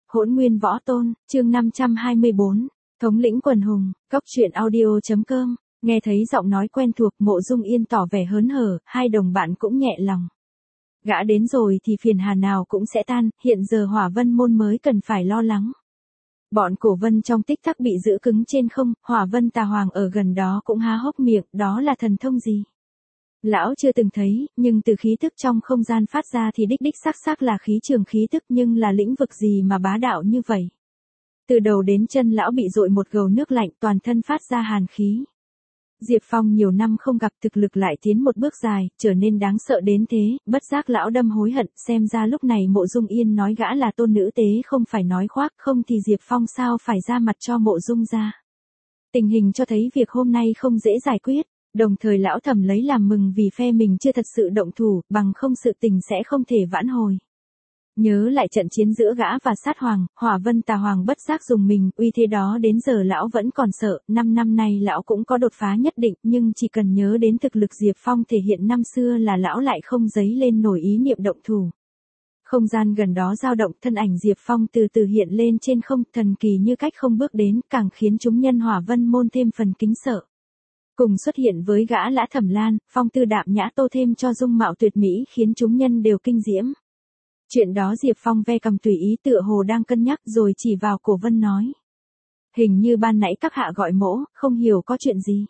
Hỗn Nguyên Võ Tôn, chương 524, Thống lĩnh quần hùng, Cốc truyện audio.com, nghe thấy giọng nói quen thuộc Mộ Dung Yên tỏ vẻ hớn hở, hai đồng bạn cũng nhẹ lòng. Gã đến rồi thì phiền hà nào cũng sẽ tan, hiện giờ Hỏa Vân môn mới cần phải lo lắng. Bọn Cổ Vân trong tích tắc bị giữ cứng trên không, Hỏa Vân Tà Hoàng ở gần đó cũng há hốc miệng, đó là thần thông gì? Lão chưa từng thấy, nhưng từ khí tức trong không gian phát ra thì đích xác là khí trường khí tức, nhưng là lĩnh vực gì mà bá đạo như vậy? Từ đầu đến chân lão bị dội một gầu nước lạnh, toàn thân phát ra hàn khí. Diệp Phong nhiều năm không gặp, thực lực lại tiến một bước dài, trở nên đáng sợ đến thế, bất giác lão đâm hối hận, xem ra lúc này Mộ Dung Yên nói gã là tôn nữ tế không phải nói khoác, không thì Diệp Phong sao phải ra mặt cho Mộ Dung ra. Tình hình cho thấy việc hôm nay không dễ giải quyết, đồng thời lão thầm lấy làm mừng vì phe mình chưa thật sự động thủ, bằng không sự tình sẽ không thể vãn hồi. Nhớ lại trận chiến giữa gã và sát hoàng, Hỏa Vân Tà Hoàng bất giác dùng mình, uy thế đó đến giờ lão vẫn còn sợ, 5 năm nay lão cũng có đột phá nhất định, nhưng chỉ cần nhớ đến thực lực Diệp Phong thể hiện năm xưa là lão lại không dấy lên nổi ý niệm động thủ. Không gian gần đó dao động, thân ảnh Diệp Phong từ từ hiện lên trên không, thần kỳ như cách không bước đến, càng khiến chúng nhân Hỏa Vân môn thêm phần kính sợ. Cùng xuất hiện với gã Lã Thẩm Lan, phong tư đạm nhã tô thêm cho dung mạo tuyệt mỹ khiến chúng nhân đều kinh diễm. Chuyện đó Diệp Phong ve cầm tùy ý tựa hồ đang cân nhắc rồi chỉ vào Cổ Vân nói. Hình như ban nãy các hạ gọi mỗ, không hiểu có chuyện gì.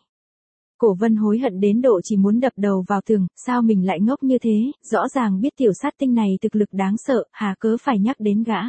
Cổ Vân hối hận đến độ chỉ muốn đập đầu vào tường, sao mình lại ngốc như thế, rõ ràng biết tiểu sát tinh này thực lực đáng sợ, hà cớ phải nhắc đến gã.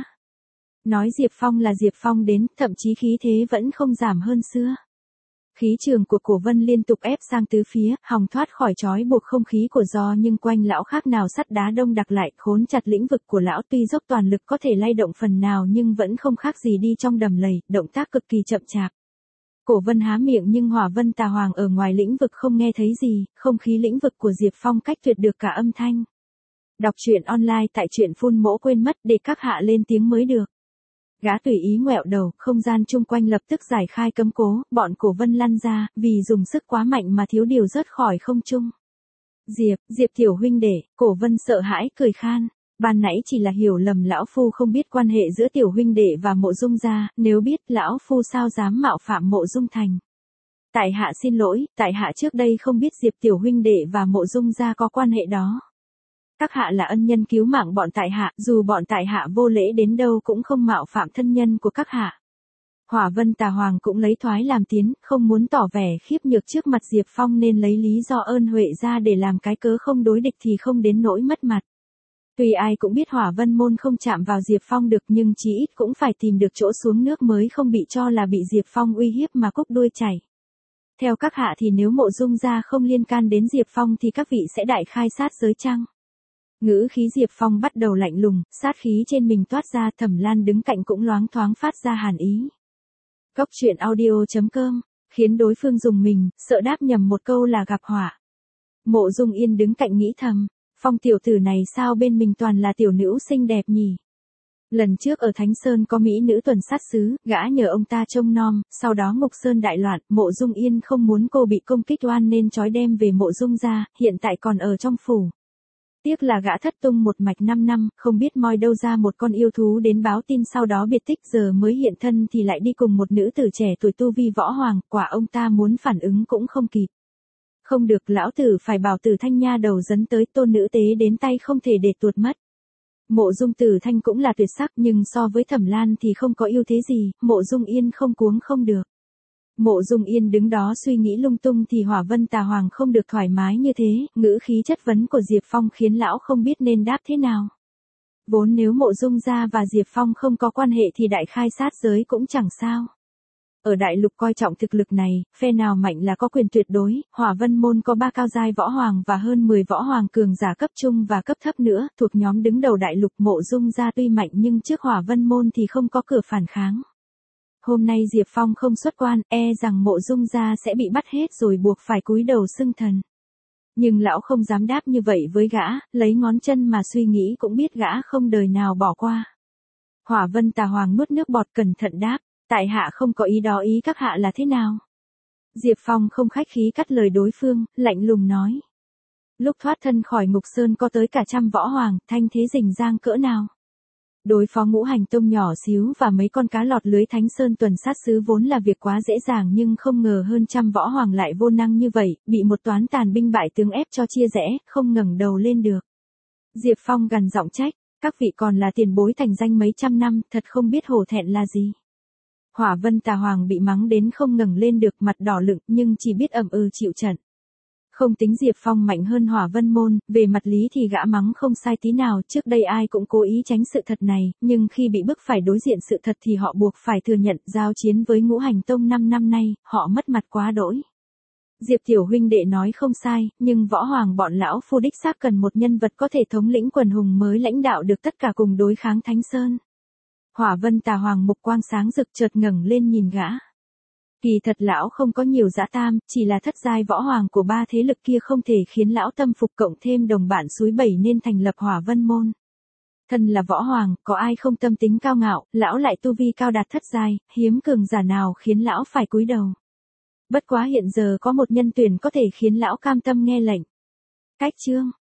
Nói Diệp Phong là Diệp Phong đến, thậm chí khí thế vẫn không giảm hơn xưa. Khí trường của Cổ Vân liên tục ép sang tứ phía, hòng thoát khỏi trói buộc không khí của do, nhưng quanh lão khác nào sắt đá đông đặc lại, khốn chặt lĩnh vực của lão, tuy dốc toàn lực có thể lay động phần nào nhưng vẫn không khác gì đi trong đầm lầy, động tác cực kỳ chậm chạp. Cổ Vân há miệng nhưng Hỏa Vân Tà Hoàng ở ngoài lĩnh vực không nghe thấy gì, không khí lĩnh vực của Diệp Phong cách tuyệt được cả âm thanh. Đọc truyện online tại truyện Phun Mỗ quên mất để các hạ lên tiếng mới được. Gã tùy ý ngoẹo đầu, không gian chung quanh lập tức giải khai cấm cố, bọn Cổ Vân lăn ra, vì dùng sức quá mạnh mà thiếu điều rớt khỏi không trung. Diệp tiểu huynh đệ, Cổ Vân sợ hãi cười khan, ban nãy chỉ là hiểu lầm, lão phu không biết quan hệ giữa tiểu huynh đệ và Mộ Dung gia, nếu biết lão phu sao dám mạo phạm Mộ Dung thành. Tại hạ xin lỗi, tại hạ trước đây không biết Diệp tiểu huynh đệ và Mộ Dung gia có quan hệ đó. Các hạ là ân nhân cứu mạng bọn tại hạ, dù bọn tại hạ vô lễ đến đâu cũng không mạo phạm thân nhân của các hạ. Hỏa Vân Tà Hoàng cũng lấy thoái làm tiến, không muốn tỏ vẻ khiếp nhược trước mặt Diệp Phong nên lấy lý do ơn huệ ra để làm cái cớ không đối địch thì không đến nỗi mất mặt. Tuy ai cũng biết Hỏa Vân môn không chạm vào Diệp Phong được, nhưng chí ít cũng phải tìm được chỗ xuống nước mới không bị cho là bị Diệp Phong uy hiếp mà cúc đuôi chảy. Theo các hạ thì nếu Mộ Dung gia không liên can đến Diệp Phong thì các vị sẽ đại khai sát giới chăng? Ngữ khí Diệp Phong bắt đầu lạnh lùng, sát khí trên mình toát ra, Thẩm Lan đứng cạnh cũng loáng thoáng phát ra hàn ý. Cốc truyện audio.com, khiến đối phương dùng mình, sợ đáp nhầm một câu là gặp họa. Mộ Dung Yên đứng cạnh nghĩ thầm, Phong tiểu tử này sao bên mình toàn là tiểu nữ xinh đẹp nhỉ? Lần trước ở Thánh Sơn có mỹ nữ tuần sát sứ, gã nhờ ông ta trông nom, sau đó Ngục Sơn đại loạn, Mộ Dung Yên không muốn cô bị công kích oan nên trói đem về Mộ Dung gia, hiện tại còn ở trong phủ. Tiếc là gã thất tung một mạch 5 năm, không biết moi đâu ra một con yêu thú đến báo tin, sau đó biệt tích, giờ mới hiện thân thì lại đi cùng một nữ tử trẻ tuổi tu vi võ hoàng, quả ông ta muốn phản ứng cũng không kịp. Không được, lão tử phải bảo Tử Thanh nha đầu dẫn tới, tôn nữ tế đến tay không thể để tuột mất. Mộ Dung Tử Thanh cũng là tuyệt sắc nhưng so với Thẩm Lan thì không có ưu thế gì, Mộ Dung Yên không cuống không được. Mộ Dung Yên đứng đó suy nghĩ lung tung thì Hỏa Vân Tà Hoàng không được thoải mái như thế, ngữ khí chất vấn của Diệp Phong khiến lão không biết nên đáp thế nào. Vốn nếu Mộ Dung gia và Diệp Phong không có quan hệ thì đại khai sát giới cũng chẳng sao. Ở đại lục coi trọng thực lực này, phe nào mạnh là có quyền tuyệt đối, Hỏa Vân môn có 3 cao giai võ hoàng và hơn 10 võ hoàng cường giả cấp trung và cấp thấp nữa, thuộc nhóm đứng đầu đại lục. Mộ Dung gia tuy mạnh nhưng trước Hỏa Vân môn thì không có cửa phản kháng. Hôm nay Diệp Phong không xuất quan, rằng Mộ Dung gia sẽ bị bắt hết rồi buộc phải cúi đầu xưng thần. Nhưng lão không dám đáp như vậy với gã, lấy ngón chân mà suy nghĩ cũng biết gã không đời nào bỏ qua. Hỏa Vân Tà Hoàng nuốt nước bọt cẩn thận đáp, tại hạ không có ý đó, ý các hạ là thế nào? Diệp Phong không khách khí cắt lời đối phương, lạnh lùng nói. Lúc thoát thân khỏi Ngục Sơn có tới cả 100 võ hoàng, thanh thế rình rang cỡ nào? Đối phó ngũ hành tông nhỏ xíu và mấy con cá lọt lưới Thánh Sơn tuần sát sứ vốn là việc quá dễ dàng, nhưng không ngờ hơn trăm võ hoàng lại vô năng như vậy, bị một toán tàn binh bại tướng ép cho chia rẽ, không ngẩng đầu lên được. Diệp Phong gằn giọng trách, các vị còn là tiền bối thành danh mấy trăm năm, thật không biết hổ thẹn là gì. Hỏa Vân Tà Hoàng bị mắng đến không ngẩng lên được, mặt đỏ lựng nhưng chỉ biết ậm ừ chịu trận. Không tính Diệp Phong mạnh hơn Hỏa Vân Môn, về mặt lý thì gã mắng không sai tí nào, trước đây ai cũng cố ý tránh sự thật này, nhưng khi bị bức phải đối diện sự thật thì họ buộc phải thừa nhận, giao chiến với Ngũ Hành Tông 5 năm nay, họ mất mặt quá đỗi. Diệp tiểu huynh đệ nói không sai, nhưng võ hoàng bọn lão phu đích xác cần một nhân vật có thể thống lĩnh quần hùng mới lãnh đạo được tất cả cùng đối kháng Thánh Sơn. Hỏa Vân Tà Hoàng mục quang sáng rực chợt ngẩng lên nhìn gã. Kỳ thật lão không có nhiều dã tam, chỉ là thất giai võ hoàng của ba thế lực kia không thể khiến lão tâm phục, cộng thêm đồng bạn suối bẩy nên thành lập Hỏa Vân Môn. Thân là võ hoàng, có ai không tâm tính cao ngạo, lão lại tu vi cao đạt thất giai, hiếm cường giả nào khiến lão phải cúi đầu. Bất quá hiện giờ có một nhân tuyển có thể khiến lão cam tâm nghe lệnh. Cách chương